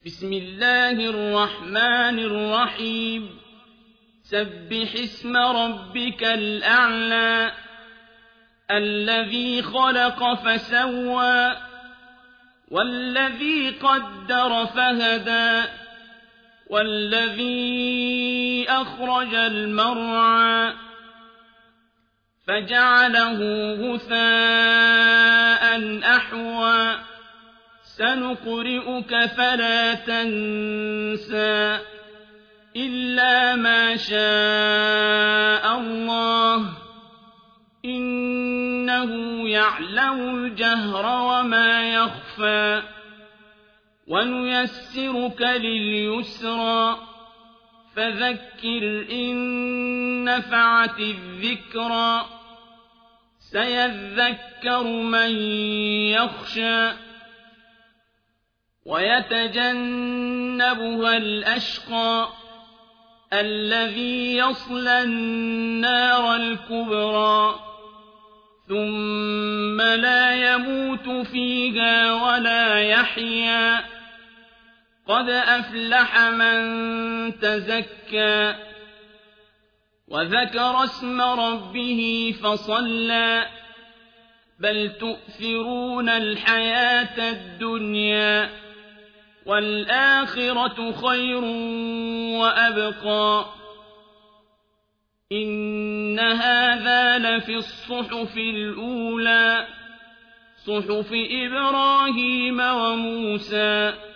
بسم الله الرحمن الرحيم سبح اسم ربك الأعلى الذي خلق فسوى والذي قدر فهدى والذي أخرج المرعى فجعله غثاء أحوى سنقرئك فلا تنسى إلا ما شاء الله إنه يعلم الجهر وما يخفى ونيسرك لليسرى فذكر إن نفعت الذكرى سيذكر من يخشى ويتجنبها الأشقى الذي يصلى النار الكبرى ثم لا يموت فيها ولا يحيا قد أفلح من تزكى وذكر اسم ربه فصلى بل تؤثرون الحياة الدنيا والآخرة خير وأبقى إن هذا لفي الصحف الأولى صحف إبراهيم وموسى